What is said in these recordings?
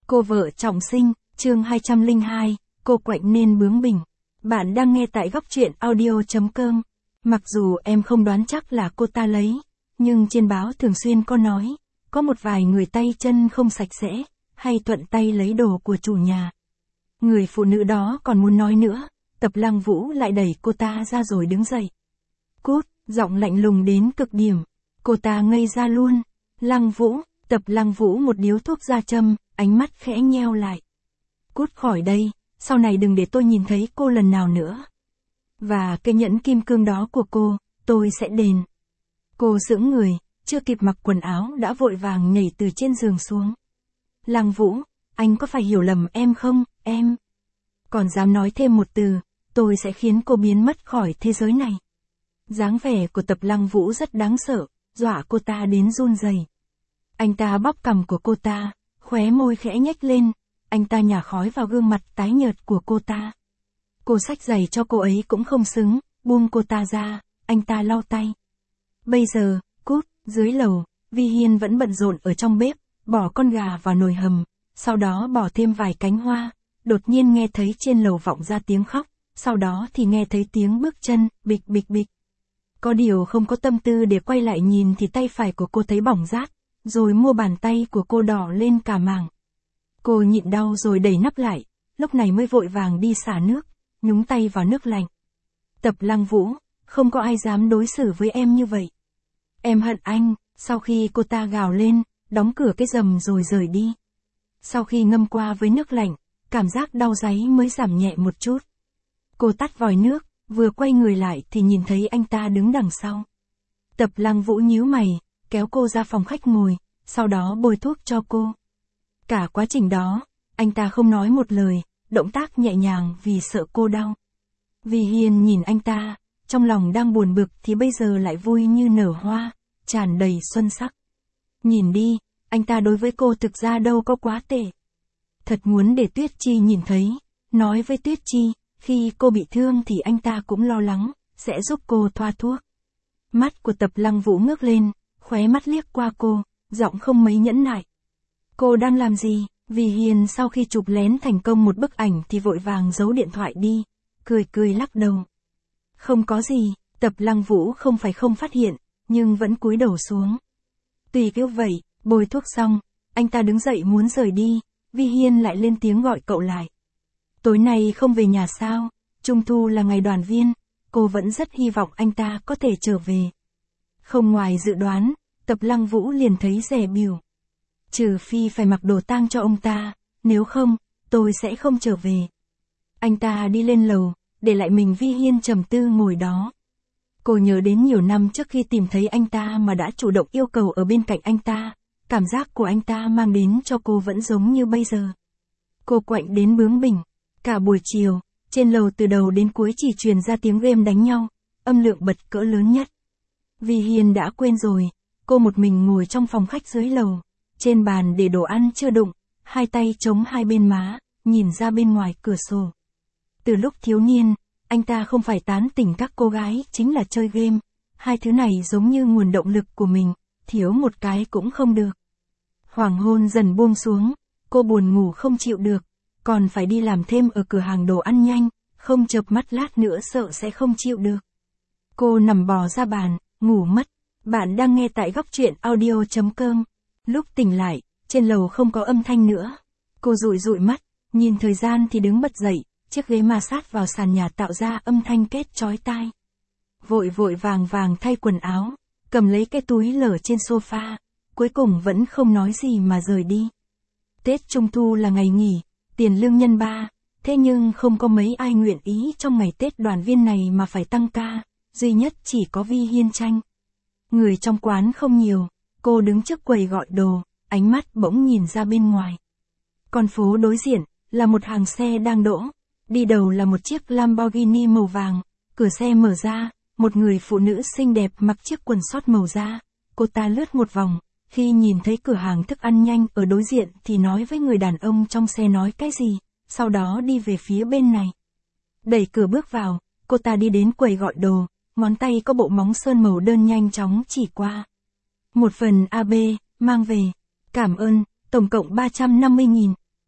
Cô vợ trọng sinh, chương 202, cô quạnh nên bướng bỉnh. Bạn đang nghe tại góc truyện audio.com. Mặc dù em không đoán chắc là cô ta lấy, nhưng trên báo thường xuyên có nói, có một vài người tay chân không sạch sẽ, hay thuận tay lấy đồ của chủ nhà. Người phụ nữ đó còn muốn nói nữa, Tập Lăng Vũ lại đẩy cô ta ra rồi đứng dậy. Cút, giọng lạnh lùng đến cực điểm. Cô ta ngây ra luôn. Lăng Vũ, Tập Lăng Vũ một điếu thuốc ra châm, ánh mắt khẽ nheo lại. Cút khỏi đây, sau này đừng để tôi nhìn thấy cô lần nào nữa. Và cái nhẫn kim cương đó của cô, tôi sẽ đền. Cô sững người, chưa kịp mặc quần áo đã vội vàng nhảy từ trên giường xuống. Lăng Vũ, anh có phải hiểu lầm em không, em? Còn dám nói thêm một từ, tôi sẽ khiến cô biến mất khỏi thế giới này. Dáng vẻ của Tập Lăng Vũ rất đáng sợ, dọa cô ta đến run rẩy. Anh ta bóp cằm của cô ta, khóe môi khẽ nhếch lên, anh ta nhả khói vào gương mặt tái nhợt của cô ta. Cô xách giày cho cô ấy cũng không xứng, buông cô ta ra, anh ta lau tay. Bây giờ, cút, dưới lầu, Vi Hiên vẫn bận rộn ở trong bếp, bỏ con gà vào nồi hầm, sau đó bỏ thêm vài cánh hoa, đột nhiên nghe thấy trên lầu vọng ra tiếng khóc, sau đó thì nghe thấy tiếng bước chân, bịch bịch bịch. Có điều không có tâm tư để quay lại nhìn thì tay phải của cô thấy bỏng rát, rồi mu bàn tay của cô đỏ lên cả mảng. Cô nhịn đau rồi đẩy nắp lại, lúc này mới vội vàng đi xả nước, nhúng tay vào nước lạnh. Tập Lăng Vũ, không có ai dám đối xử với em như vậy. Em hận anh, sau khi cô ta gào lên, đóng cửa cái rầm rồi rời đi. Sau khi ngâm qua với nước lạnh, cảm giác đau dáy mới giảm nhẹ một chút. Cô tắt vòi nước, vừa quay người lại thì nhìn thấy anh ta đứng đằng sau. Tập Lăng Vũ nhíu mày, kéo cô ra phòng khách ngồi, sau đó bôi thuốc cho cô. Cả quá trình đó, anh ta không nói một lời, động tác nhẹ nhàng vì sợ cô đau. Vi Hiên nhìn anh ta, trong lòng đang buồn bực thì bây giờ lại vui như nở hoa, tràn đầy xuân sắc. Nhìn đi, anh ta đối với cô thực ra đâu có quá tệ. Thật muốn để Tuyết Chi nhìn thấy, nói với Tuyết Chi, khi cô bị thương thì anh ta cũng lo lắng, sẽ giúp cô thoa thuốc. Mắt của Tập Lăng Vũ ngước lên, khóe mắt liếc qua cô, giọng không mấy nhẫn nại. Cô đang làm gì? Vi Hiên sau khi chụp lén thành công một bức ảnh thì vội vàng giấu điện thoại đi, cười lắc đầu. Không có gì, Tập Lăng Vũ không phải không phát hiện, nhưng vẫn cúi đầu xuống. Tùy kiểu vậy, bôi thuốc xong, anh ta đứng dậy muốn rời đi, Vi Hiên lại lên tiếng gọi cậu lại. Tối nay không về nhà sao? Trung thu là ngày đoàn viên, cô vẫn rất hy vọng anh ta có thể trở về. Không ngoài dự đoán, Tập Lăng Vũ liền thấy dè bỉu. Trừ phi phải mặc đồ tang cho ông ta, nếu không, tôi sẽ không trở về. Anh ta đi lên lầu, để lại mình Vi Hiên trầm tư ngồi đó. Cô nhớ đến nhiều năm trước khi tìm thấy anh ta mà đã chủ động yêu cầu ở bên cạnh anh ta, cảm giác của anh ta mang đến cho cô vẫn giống như bây giờ. Cô quạnh đến bướng bỉnh, cả buổi chiều, trên lầu từ đầu đến cuối chỉ truyền ra tiếng game đánh nhau, âm lượng bật cỡ lớn nhất. Vi Hiên đã quên rồi, cô một mình ngồi trong phòng khách dưới lầu, trên bàn để đồ ăn chưa đụng, hai tay chống hai bên má, nhìn ra bên ngoài cửa sổ. Từ lúc thiếu niên, anh ta không phải tán tỉnh các cô gái chính là chơi game, hai thứ này giống như nguồn động lực của mình, thiếu một cái cũng không được. Hoàng hôn dần buông xuống, cô buồn ngủ không chịu được, còn phải đi làm thêm ở cửa hàng đồ ăn nhanh, không chợp mắt lát nữa sợ sẽ không chịu được. Cô nằm bò ra bàn, ngủ mất. Bạn đang nghe tại góc truyện audio.com. Lúc tỉnh lại, trên lầu không có âm thanh nữa. Cô dụi mắt, nhìn thời gian thì đứng bật dậy, chiếc ghế ma sát vào sàn nhà tạo ra âm thanh két chói tai. Vội vàng thay quần áo, cầm lấy cái túi lở trên sofa, cuối cùng vẫn không nói gì mà rời đi. Tết Trung Thu là ngày nghỉ, tiền lương nhân 3, thế nhưng không có mấy ai nguyện ý trong ngày Tết đoàn viên này mà phải tăng ca, duy nhất chỉ có Vi Hiên Tranh. Người trong quán không nhiều, cô đứng trước quầy gọi đồ, ánh mắt bỗng nhìn ra bên ngoài. Con phố đối diện, là một hàng xe đang đỗ, đi đầu là một chiếc Lamborghini màu vàng, cửa xe mở ra, một người phụ nữ xinh đẹp mặc chiếc quần sót màu da, cô ta lướt một vòng, khi nhìn thấy cửa hàng thức ăn nhanh ở đối diện thì nói với người đàn ông trong xe nói cái gì, sau đó đi về phía bên này. Đẩy cửa bước vào, cô ta đi đến quầy gọi đồ, ngón tay có bộ móng sơn màu đơn nhanh chóng chỉ qua. Một phần AB, mang về. Cảm ơn, tổng cộng 350.000.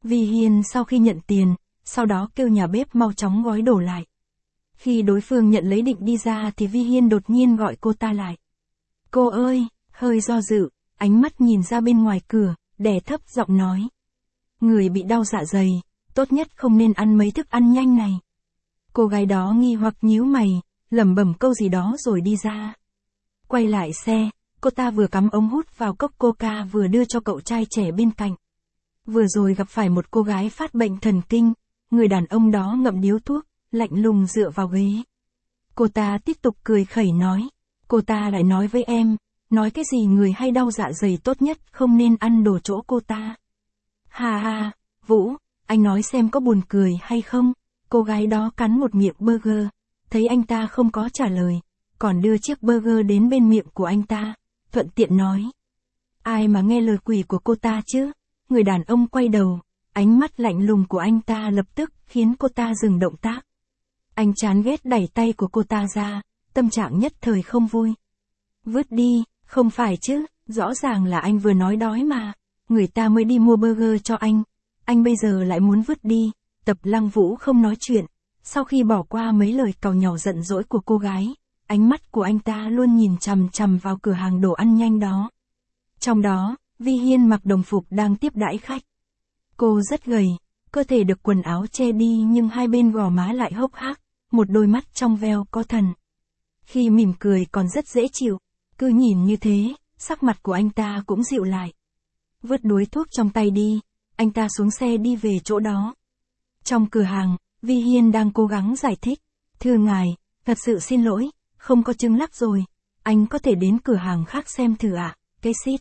Vi Hiên sau khi nhận tiền, sau đó kêu nhà bếp mau chóng gói đồ lại. Khi đối phương nhận lấy định đi ra thì Vi Hiên đột nhiên gọi cô ta lại. Cô ơi, hơi do dự, ánh mắt nhìn ra bên ngoài cửa, đè thấp giọng nói. Người bị đau dạ dày, tốt nhất không nên ăn mấy thức ăn nhanh này. Cô gái đó nghi hoặc nhíu mày, lẩm bẩm câu gì đó rồi đi ra. Quay lại xe, cô ta vừa cắm ống hút vào cốc coca vừa đưa cho cậu trai trẻ bên cạnh. Vừa rồi gặp phải một cô gái phát bệnh thần kinh, người đàn ông đó ngậm điếu thuốc, lạnh lùng dựa vào ghế. Cô ta tiếp tục cười khẩy nói, cô ta lại nói với em, nói cái gì người hay đau dạ dày tốt nhất không nên ăn đồ chỗ cô ta. Ha ha, Vũ, anh nói xem có buồn cười hay không? Cô gái đó cắn một miệng burger, thấy anh ta không có trả lời, còn đưa chiếc burger đến bên miệng của anh ta, thuận tiện nói. Ai mà nghe lời quỷ của cô ta chứ? Người đàn ông quay đầu, ánh mắt lạnh lùng của anh ta lập tức khiến cô ta dừng động tác. Anh chán ghét đẩy tay của cô ta ra, tâm trạng nhất thời không vui. Vứt đi, không phải chứ, rõ ràng là anh vừa nói đói mà, người ta mới đi mua burger cho anh bây giờ lại muốn vứt đi. Tập Lăng Vũ không nói chuyện, sau khi bỏ qua mấy lời càu nhàu giận dỗi của cô gái, ánh mắt của anh ta luôn nhìn chằm chằm vào cửa hàng đồ ăn nhanh đó. Trong đó, Vi Hiên mặc đồng phục đang tiếp đãi khách. Cô rất gầy, cơ thể được quần áo che đi nhưng hai bên gò má lại hốc hác, một đôi mắt trong veo có thần. Khi mỉm cười còn rất dễ chịu, cứ nhìn như thế, sắc mặt của anh ta cũng dịu lại. Vứt đuối thuốc trong tay đi, anh ta xuống xe đi về chỗ đó. Trong cửa hàng, Vi Hiên đang cố gắng giải thích. Thưa ngài, thật sự xin lỗi, không có trứng lắc rồi. Anh có thể đến cửa hàng khác xem thử ạ, cái xít.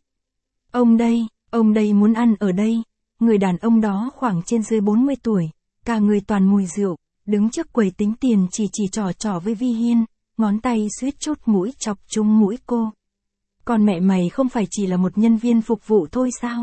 Ông đây muốn ăn ở đây. Người đàn ông đó khoảng trên dưới 40 tuổi, cả người toàn mùi rượu, đứng trước quầy tính tiền chỉ trò với Vi Hiên, ngón tay suýt chút mũi chọc trúng mũi cô. Còn mẹ mày không phải chỉ là một nhân viên phục vụ thôi sao?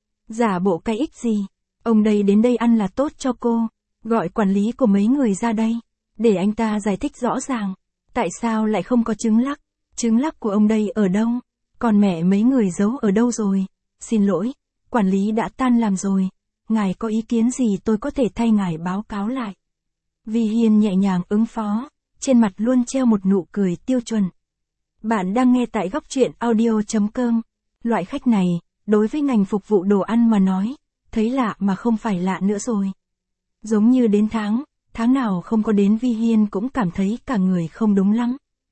Giả bộ cái ích gì? Ông đây đến đây ăn là tốt cho cô, gọi quản lý của mấy người ra đây, để anh ta giải thích rõ ràng, tại sao lại không có trứng lắc của ông đây ở đâu, còn mẹ mấy người giấu ở đâu rồi, xin lỗi, quản lý đã tan làm rồi, ngài có ý kiến gì tôi có thể thay ngài báo cáo lại. Vi Hiên nhẹ nhàng ứng phó, trên mặt luôn treo một nụ cười tiêu chuẩn. Bạn đang nghe tại góc truyện audio.com, loại khách này, đối với ngành phục vụ đồ ăn mà nói, thấy lạ mà không phải lạ nữa rồi. Giống như đến tháng nào không có đến Vi Hiên cũng cảm thấy cả người không đúng lắm.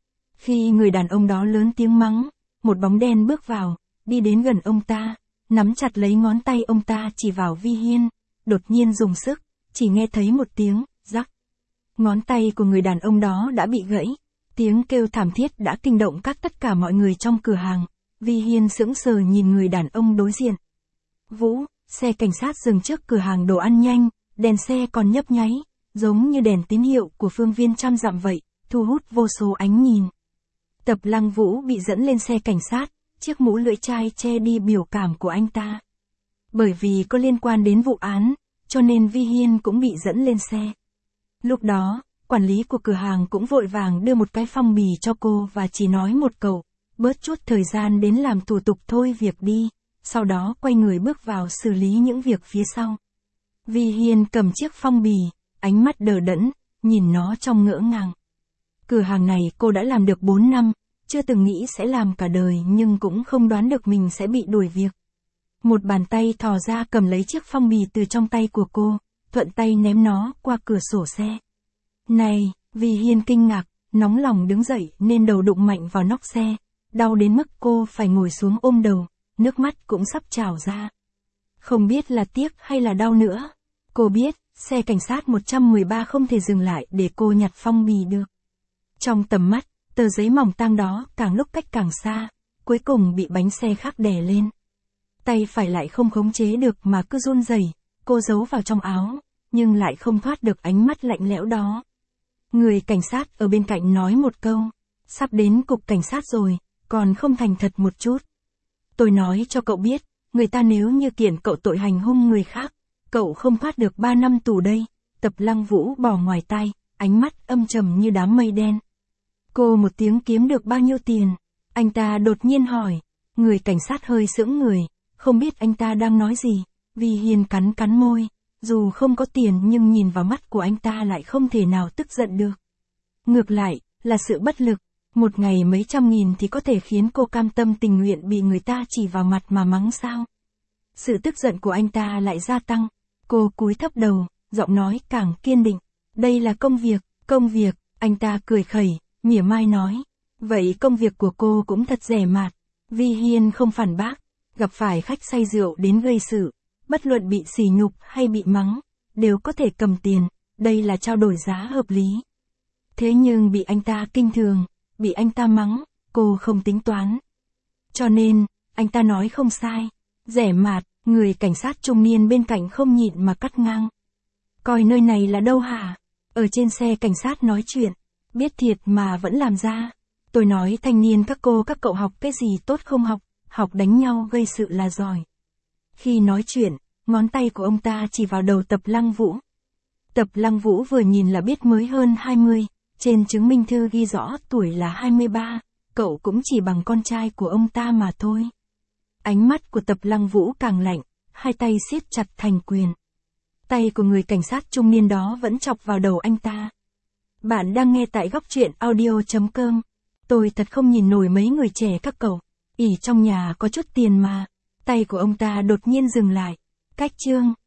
Khi người đàn ông đó lớn tiếng mắng, một bóng đen bước vào, đi đến gần ông ta, nắm chặt lấy ngón tay ông ta chỉ vào Vi Hiên, đột nhiên dùng sức, chỉ nghe thấy một tiếng, rắc. Ngón tay của người đàn ông đó đã bị gãy, tiếng kêu thảm thiết đã kinh động tất cả mọi người trong cửa hàng. Vi Hiên sững sờ nhìn người đàn ông đối diện. Vũ, xe cảnh sát dừng trước cửa hàng đồ ăn nhanh, đèn xe còn nhấp nháy, giống như đèn tín hiệu của phương viên trăm dặm vậy, thu hút vô số ánh nhìn. Tập Lăng Vũ bị dẫn lên xe cảnh sát, chiếc mũ lưỡi chai che đi biểu cảm của anh ta. Bởi vì có liên quan đến vụ án, cho nên Vi Hiên cũng bị dẫn lên xe. Lúc đó, quản lý của cửa hàng cũng vội vàng đưa một cái phong bì cho cô và chỉ nói một câu, bớt chút thời gian đến làm thủ tục thôi việc đi, sau đó quay người bước vào xử lý những việc phía sau. Vi Hiên cầm chiếc phong bì, ánh mắt đờ đẫn, nhìn nó trong ngỡ ngàng. Cửa hàng này cô đã làm được 4 năm, chưa từng nghĩ sẽ làm cả đời nhưng cũng không đoán được mình sẽ bị đuổi việc. Một bàn tay thò ra cầm lấy chiếc phong bì từ trong tay của cô, thuận tay ném nó qua cửa sổ xe. Này, Vi Hiên kinh ngạc, nóng lòng đứng dậy nên đầu đụng mạnh vào nóc xe, đau đến mức cô phải ngồi xuống ôm đầu, nước mắt cũng sắp trào ra. Không biết là tiếc hay là đau nữa. Cô biết, xe cảnh sát 113 không thể dừng lại để cô nhặt phong bì được. Trong tầm mắt, tờ giấy mỏng tang đó càng lúc cách càng xa, cuối cùng bị bánh xe khác đè lên. Tay phải lại không khống chế được mà cứ run rẩy, cô giấu vào trong áo, nhưng lại không thoát được ánh mắt lạnh lẽo đó. Người cảnh sát ở bên cạnh nói một câu, sắp đến cục cảnh sát rồi, còn không thành thật một chút. Tôi nói cho cậu biết, người ta nếu như kiện cậu tội hành hung người khác, cậu không thoát được 3 năm tù đây. Tập Lăng Vũ bỏ ngoài tai, ánh mắt âm trầm như đám mây đen. Cô một tiếng kiếm được bao nhiêu tiền? Anh ta đột nhiên hỏi. Người cảnh sát hơi sững người, không biết anh ta đang nói gì. Vi Hiên cắn cắn môi, dù không có tiền nhưng nhìn vào mắt của anh ta lại không thể nào tức giận được. Ngược lại, là sự bất lực, một ngày mấy trăm nghìn thì có thể khiến cô cam tâm tình nguyện bị người ta chỉ vào mặt mà mắng sao. Sự tức giận của anh ta lại gia tăng, cô cúi thấp đầu, giọng nói càng kiên định, đây là công việc, anh ta cười khẩy, mỉa mai nói, vậy công việc của cô cũng thật rẻ mạt. Vi Hiên không phản bác, gặp phải khách say rượu đến gây sự, bất luận bị sỉ nhục hay bị mắng, đều có thể cầm tiền, đây là trao đổi giá hợp lý. Thế nhưng bị anh ta kinh thường, bị anh ta mắng, cô không tính toán. Cho nên, anh ta nói không sai, rẻ mạt, người cảnh sát trung niên bên cạnh không nhịn mà cắt ngang. Coi nơi này là đâu hả? Ở trên xe cảnh sát nói chuyện, biết thiệt mà vẫn làm ra. Tôi nói thanh niên các cậu học cái gì tốt không học đánh nhau gây sự là giỏi. Khi nói chuyện, ngón tay của ông ta chỉ vào đầu Tập Lăng Vũ. Tập Lăng Vũ vừa nhìn là biết mới hơn 20, trên chứng minh thư ghi rõ tuổi là 23, cậu cũng chỉ bằng con trai của ông ta mà thôi. Ánh mắt của Tập Lăng Vũ càng lạnh, hai tay siết chặt thành quyền. Tay của người cảnh sát trung niên đó vẫn chọc vào đầu anh ta. Bạn đang nghe tại Góc Truyện Audio.com. Tôi thật không nhìn nổi mấy người trẻ các cậu. Ỷ trong nhà có chút tiền mà. Tay của ông ta đột nhiên dừng lại. Cách chương.